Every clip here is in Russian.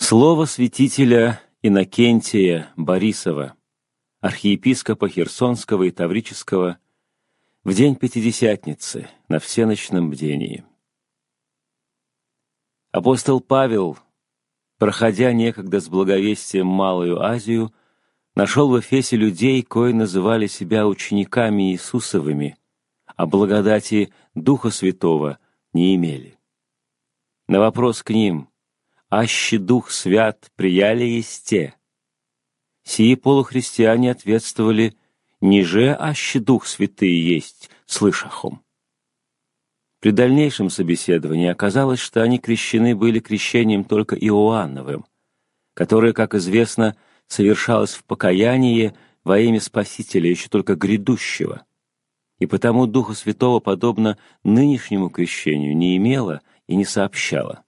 Слово святителя Иннокентия Борисова, архиепископа Херсонского и Таврического, в день Пятидесятницы на всеночном бдении. Апостол Павел, проходя некогда с благовестием Малую Азию, нашел в Эфесе людей, кои называли себя учениками Иисусовыми, а благодати Духа Святого не имели. На вопрос к ним: «Аще Дух Свят прияли есте?» Сии полухристиане ответствовали: «Ниже аще Дух Святый есть, слышахом». При дальнейшем собеседовании оказалось, что они крещены были крещением только Иоанновым, которое, как известно, совершалось в покаянии во имя Спасителя еще только грядущего, и потому Духа Святого, подобно нынешнему крещению, не имело и не сообщало.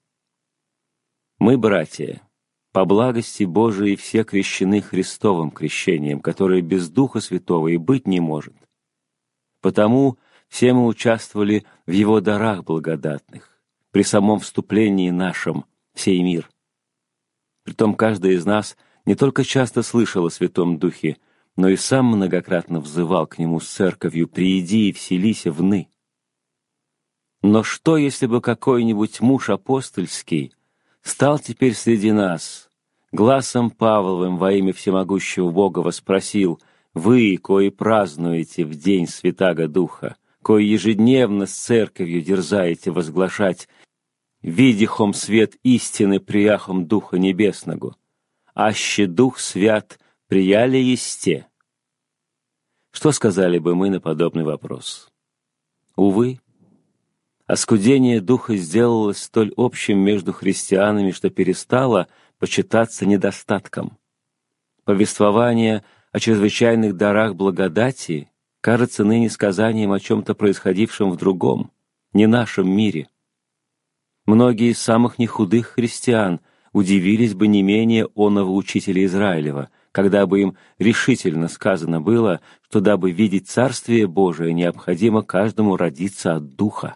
Мы, братья, по благости Божией все крещены Христовым крещением, которое без Духа Святого и быть не может. Потому все мы участвовали в Его дарах благодатных, при самом вступлении нашем в сей мир. Притом каждый из нас не только часто слышал о Святом Духе, но и сам многократно взывал к Нему с церковью: «Прииди и вселися вны». Но что, если бы какой-нибудь муж апостольский стал теперь среди нас, гласом Павловым во имя всемогущего Бога воспросил: «Вы, кои празднуете в день Святаго Духа, кои ежедневно с церковью дерзаете возглашать: видихом свет истины прияхом Духа Небесного, аще Дух Свят прияли есте?» Что сказали бы мы на подобный вопрос? Увы, оскудение Духа сделалось столь общим между христианами, что перестало почитаться недостатком. Повествование о чрезвычайных дарах благодати кажется ныне сказанием о чем-то происходившем в другом, не нашем мире. Многие из самых нехудых христиан удивились бы не менее оного учителя Израилева, когда бы им решительно сказано было, что дабы видеть Царствие Божие, необходимо каждому родиться от Духа.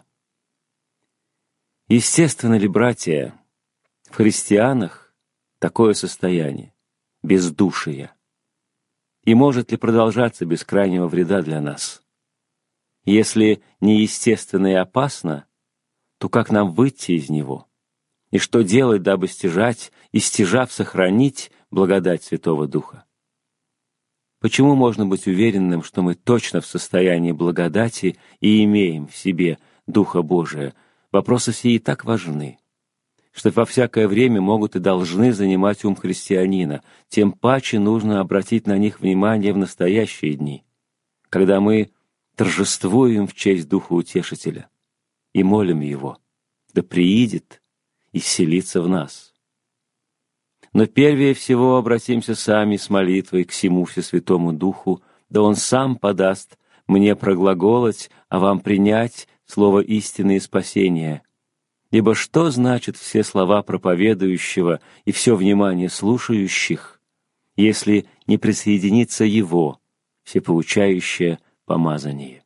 Естественно ли, братья, в христианах такое состояние, бездушие? И может ли продолжаться без крайнего вреда для нас? Если неестественно и опасно, то как нам выйти из него? И что делать, дабы стяжать и, стяжав, сохранить благодать Святого Духа? Почему можно быть уверенным, что мы точно в состоянии благодати и имеем в себе Духа Божия? Вопросы сии так важны, что во всякое время могут и должны занимать ум христианина, тем паче нужно обратить на них внимание в настоящие дни, когда мы торжествуем в честь Духа Утешителя и молим Его: да приидет и вселится в нас. Но первее всего обратимся сами с молитвой к сему Всесвятому Духу, да Он сам подаст мне проглаголать, а вам принять слово истины и спасения. Ибо что значит все слова проповедующего и все внимание слушающих, если не присоединится Его всепоучающее помазание?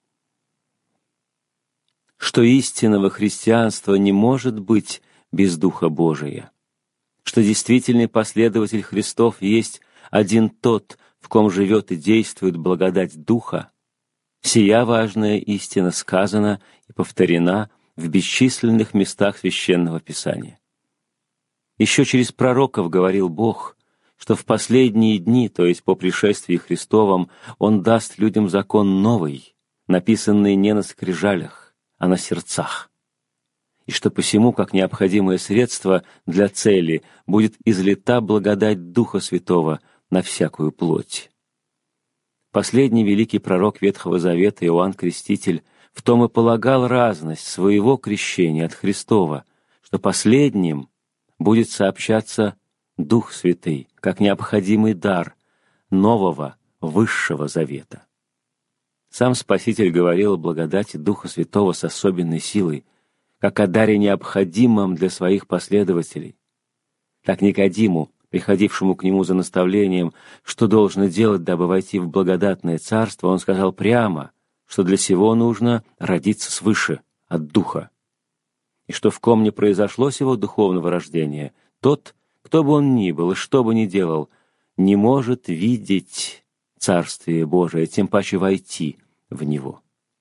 Что истинного христианства не может быть без Духа Божия, что действительный последователь Христов есть один тот, в ком живет и действует благодать Духа, сия важная истина сказана и повторена в бесчисленных местах Священного Писания. Еще через пророков говорил Бог, что в последние дни, то есть по пришествии Христовом, Он даст людям закон новый, написанный не на скрижалях, а на сердцах, и что посему, как необходимое средство для цели, будет излита благодать Духа Святого на всякую плоть. Последний великий пророк Ветхого Завета Иоанн Креститель в том и полагал разность своего крещения от Христова, что последним будет сообщаться Дух Святый, как необходимый дар нового, высшего завета. Сам Спаситель говорил о благодати Духа Святого с особенной силой, как о даре необходимом для своих последователей. Так Никодиму, приходившему к нему за наставлением, что должно делать, дабы войти в благодатное царство, он сказал прямо, что для сего нужно родиться свыше, от Духа, и что в ком не произошло сего духовного рождения, тот кто бы он ни был и что бы ни делал, не может видеть Царствие Божие, тем паче войти в него.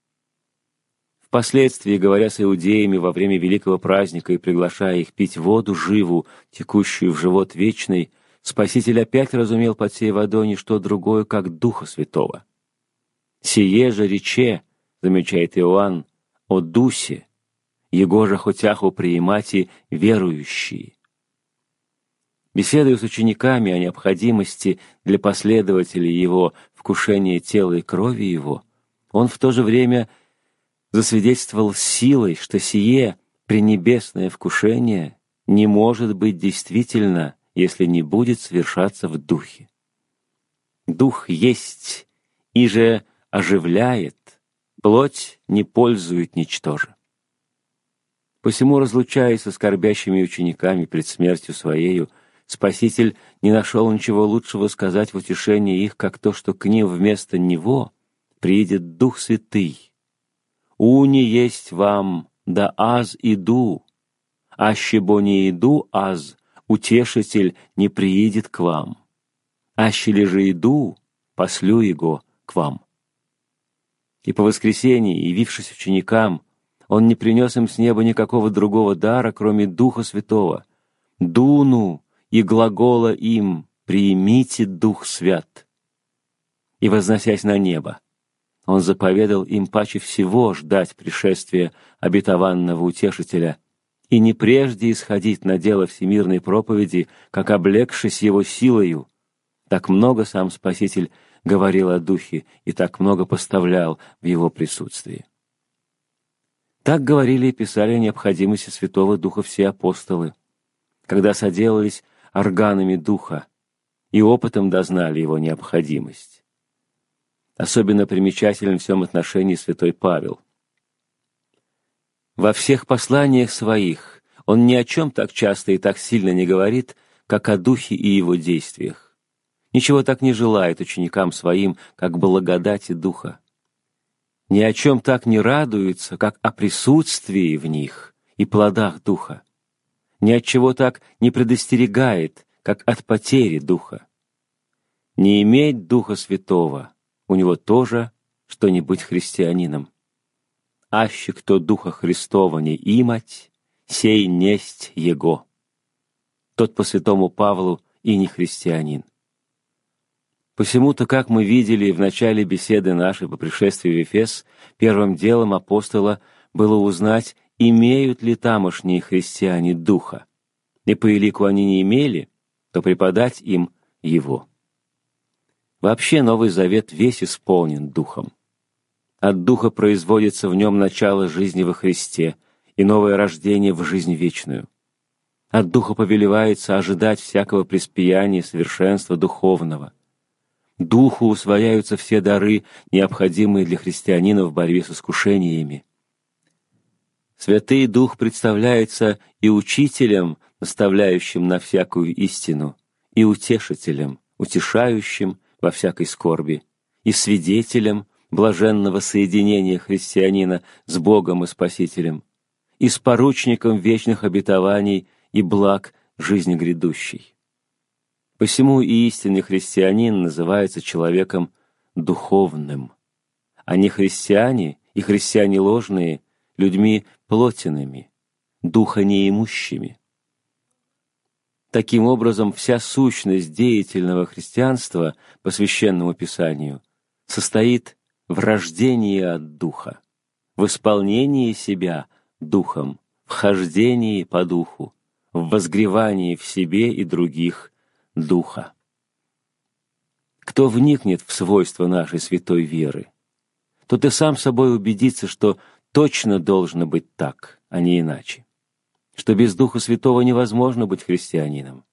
Впоследствии, говоря с иудеями во время великого праздника и приглашая их пить воду живу, текущую в живот вечный, Спаситель опять разумел под сей водой не что другое, как Духа Святого. «Сие же рече, — замечает Иоанн, — о Дусе, его же хотяху приимати верующие». Беседуя с учениками о необходимости для последователей его вкушения тела и крови его, он в то же время засвидетельствовал силой, что сие пренебесное вкушение не может быть действительно, если не будет совершаться в Духе. Дух есть, и же оживляет, плоть не пользует ничтоже. Посему, разлучаясь со скорбящими учениками пред смертью Своею, Спаситель не нашел ничего лучшего сказать в утешении их, как то, что к ним вместо Него приидет Дух Святый. «Уни есть вам, да аз иду, аще бо не иду аз, утешитель не приидет к вам, аще ли же иду, послю его к вам». И по воскресении, явившись ученикам, Он не принес им с неба никакого другого дара, кроме Духа Святого. «Дуну и глагола им, приимите Дух Свят». И, возносясь на небо, Он заповедал им паче всего ждать пришествия обетованного Утешителя и не прежде исходить на дело всемирной проповеди, как облегшись Его силою. Так много сам Спаситель говорил о Духе и так много поставлял в Его присутствии. Так говорили и писали о необходимости Святого Духа все апостолы, когда соделались органами Духа и опытом дознали Его необходимость. Особенно примечателен в всем отношении святой Павел. Во всех посланиях своих он ни о чем так часто и так сильно не говорит, как о Духе и Его действиях. Ничего так не желает ученикам своим, как благодати Духа. Ни о чем так не радуется, как о присутствии в них и плодах Духа. Ни от чего так не предостерегает, как от потери Духа. Не иметь Духа Святого у него тоже, что не быть христианином. Аще кто Духа Христова не имать, сей несть Его. Тот по святому Павлу и не христианин. Посему-то, как мы видели в начале беседы нашей по пришествию в Эфес, первым делом апостола было узнать, имеют ли тамошние христиане Духа, и по элику они не имели, то преподать им Его. Вообще Новый Завет весь исполнен Духом. От Духа производится в нем начало жизни во Христе и новое рождение в жизнь вечную. От Духа повелевается ожидать всякого преспияния совершенства духовного. Духу усвояются все дары, необходимые для христианина в борьбе с искушениями. Святый Дух представляется и учителем, наставляющим на всякую истину, и утешителем, утешающим во всякой скорби, и свидетелем блаженного соединения христианина с Богом и Спасителем, и с поручником вечных обетований и благ жизни грядущей. Посему и истинный христианин называется человеком духовным, а не христиане и христиане ложные — людьми плотяными, духа неимущими. Таким образом, вся сущность деятельного христианства по Священному Писанию состоит в рождении от Духа, в исполнении себя Духом, в хождении по Духу, в возгревании в себе и других Духа. Кто вникнет в свойства нашей святой веры, тот и сам собой убедится, что точно должно быть так, а не иначе, что без Духа Святого невозможно быть христианином.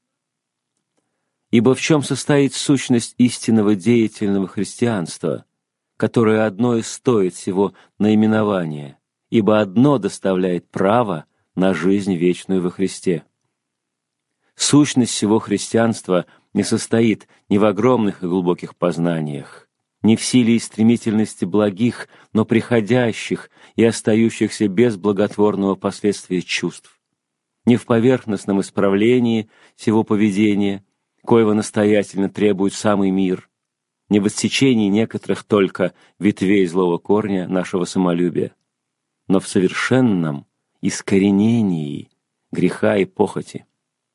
Ибо в чем состоит сущность истинного деятельного христианства, которое одно и стоит всего наименования, ибо одно доставляет право на жизнь вечную во Христе. Сущность всего христианства не состоит ни в огромных и глубоких познаниях, ни в силе и стремительности благих, но приходящих и остающихся без благотворного последствия чувств. не в поверхностном исправлении всего поведения, коего настоятельно требует самый мир, не в отсечении некоторых только ветвей злого корня нашего самолюбия, но в совершенном искоренении греха и похоти,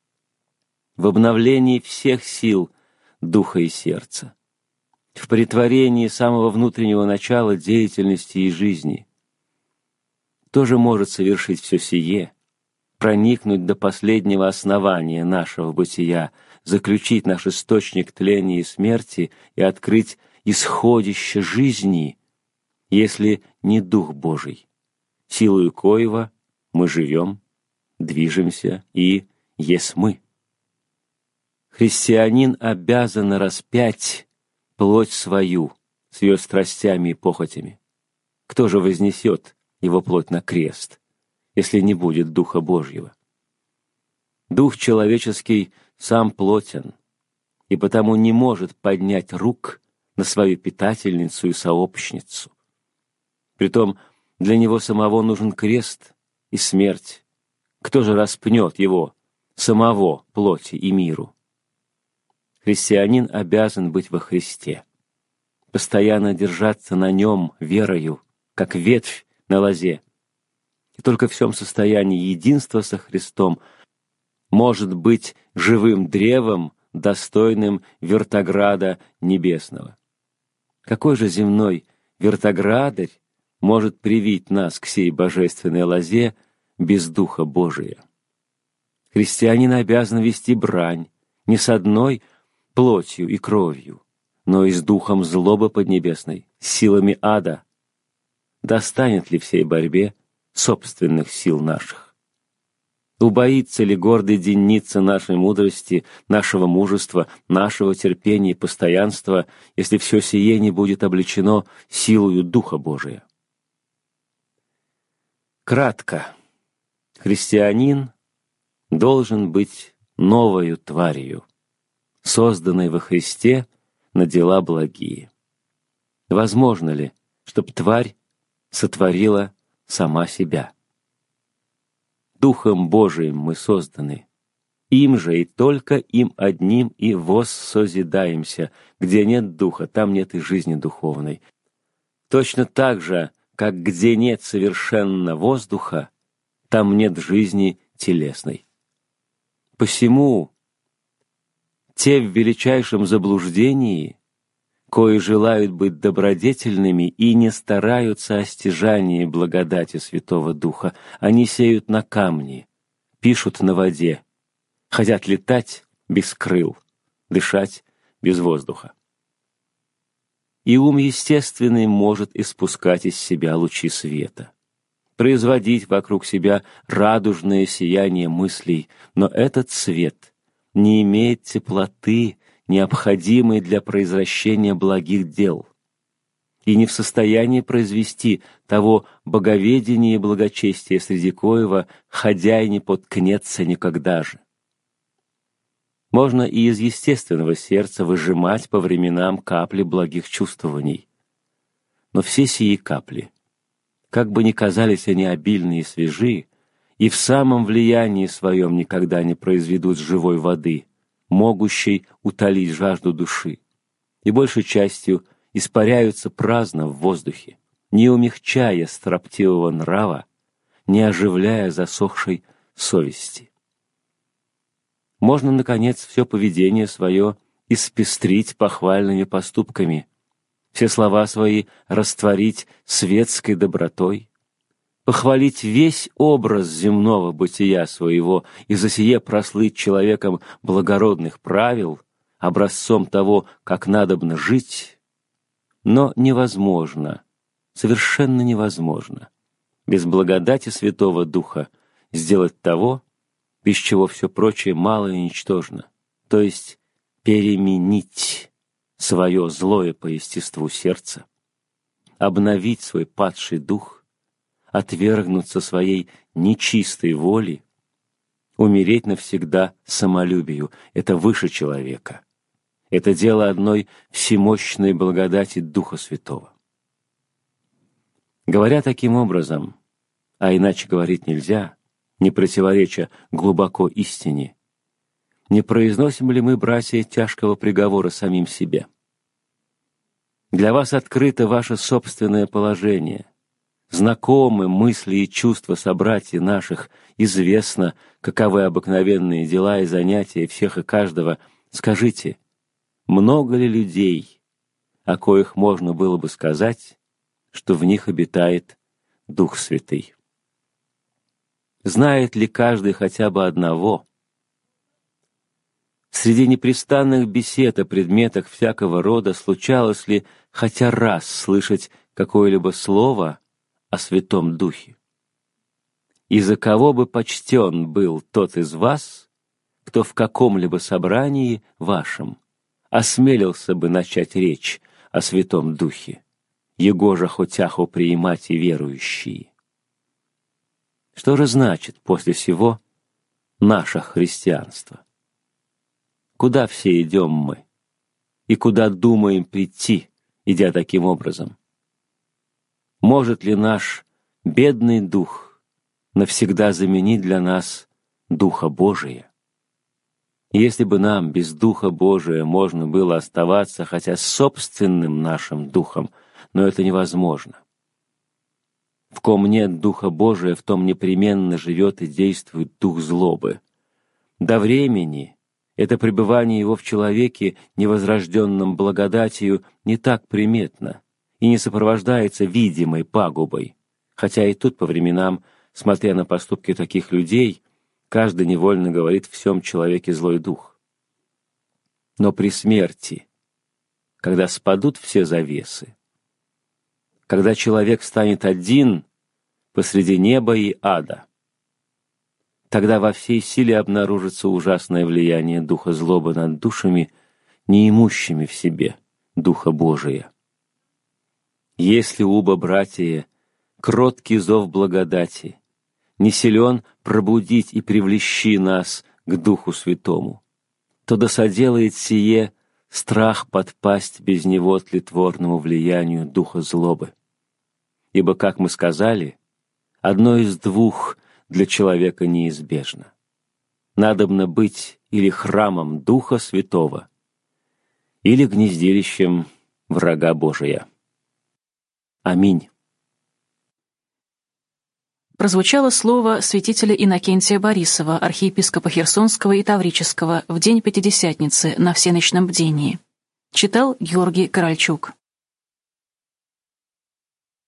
в обновлении всех сил духа и сердца, в претворении самого внутреннего начала деятельности и жизни. Кто же может совершить все сие, проникнуть до последнего основания нашего бытия, заключить наш источник тления и смерти и открыть исходище жизни, если не Дух Божий, силою коего мы живем, движемся и есть мы? Христианин обязан распять плоть свою с ее страстями и похотями. Кто же вознесет его плоть на крест, если не будет Духа Божьего? Дух человеческий сам плотен, и потому не может поднять рук на свою питательницу и сообщницу. Притом для него самого нужен крест и смерть. Кто же распнет его, самого плоти и миру? Христианин обязан быть во Христе, постоянно держаться на нем верою, как ветвь на лозе. И только в всем состоянии единства со Христом может быть живым древом, достойным вертограда небесного. Какой же земной вертоградарь может привить нас к сей божественной лозе без Духа Божия? Христианин обязан вести брань не с одной плотью и кровью, но и с духом злобы поднебесной, с силами ада. Достанет ли в сей борьбе собственных сил наших? Убоится ли гордый денница нашей мудрости, нашего мужества, нашего терпения и постоянства, если все сие не будет облечено силою Духа Божия? Кратко, христианин должен быть новою тварью, созданной во Христе на дела благие. Возможно ли, чтоб тварь сотворила сама себя? Духом Божиим мы созданы, им же и только им одним и воссозидаемся. Где нет Духа, там нет и жизни духовной. Точно так же, как где нет совершенно воздуха, там нет жизни телесной. Посему те в величайшем заблуждении, кои желают быть добродетельными и не стараются о стяжании благодати Святого Духа, они сеют на камне, пишут на воде, хотят летать без крыл, дышать без воздуха. И ум естественный может испускать из себя лучи света, производить вокруг себя радужное сияние мыслей, но этот свет не имеет теплоты, необходимой для произвращения благих дел, и не в состоянии произвести того боговедения и благочестия, среди коего ходяй не поткнется никогда же. Можно и из естественного сердца выжимать по временам капли благих чувствований, но все сии капли, как бы ни казались они обильны и свежи, и в самом влиянии своем никогда не произведут живой воды, могущей утолить жажду души, и большей частью испаряются праздно в воздухе, не умягчая строптивого нрава, не оживляя засохшей совести. Можно, наконец, все поведение свое испестрить похвальными поступками, все слова свои растворить светской добротой, похвалить весь образ земного бытия своего и за сие прослыть человеком благородных правил, образцом того, как надобно жить, но невозможно, совершенно невозможно, без благодати Святого Духа сделать того, без чего все прочее мало и ничтожно, то есть переменить свое злое по естеству сердце, обновить свой падший дух, отвергнуться своей нечистой воли, умереть навсегда самолюбию — это выше человека. Это дело одной всемощной благодати Духа Святого. Говоря таким образом, а иначе говорить нельзя, не противореча глубоко истине? Не произносим ли мы, братья, тяжкого приговора самим себе? Для вас открыто ваше собственное положение. Знакомы мысли и чувства собратьев наших, известно, каковы обыкновенные дела и занятия всех и каждого. Скажите, много ли людей, о коих можно было бы сказать, что в них обитает Дух Святый? Знает ли каждый хотя бы одного? Среди непрестанных бесед о предметах всякого рода случалось ли хотя раз слышать какое-либо слово о Святом Духе? И за кого бы почтен был тот из вас, кто в каком-либо собрании вашем осмелился бы начать речь о Святом Духе, егоже хотяху приимать и верующие? Что же значит после всего наше христианство? Куда все идем мы? И куда думаем прийти, идя таким образом? Может ли наш бедный дух навсегда заменить для нас Духа Божия? Если бы нам без Духа Божия можно было оставаться хотя собственным нашим духом, но это невозможно. В ком нет Духа Божия, в том непременно живет и действует дух злобы. До времени это пребывание его в человеке, невозрожденном благодатью, не так приметно и не сопровождается видимой пагубой, хотя и тут по временам, смотря на поступки таких людей, каждый невольно говорит в всем человеке злой дух. Но при смерти, когда спадут все завесы, когда человек станет один посреди неба и ада, тогда во всей силе обнаружится ужасное влияние духа злобы над душами, не имущими в себе Духа Божия. Если, уба братья, кроткий зов благодати не силен пробудить и привлечи нас к Духу Святому, то да соделает сие страх подпасть без него тлетворному влиянию духа злобы. Ибо, как мы сказали, одно из двух для человека неизбежно. Надобно быть или храмом Духа Святого, или гнездилищем врага Божия. Аминь. Прозвучало слово святителя Иннокентия Борисова, архиепископа Херсонского и Таврического, в день Пятидесятницы на всеночном бдении. Читал Георгий Корольчук.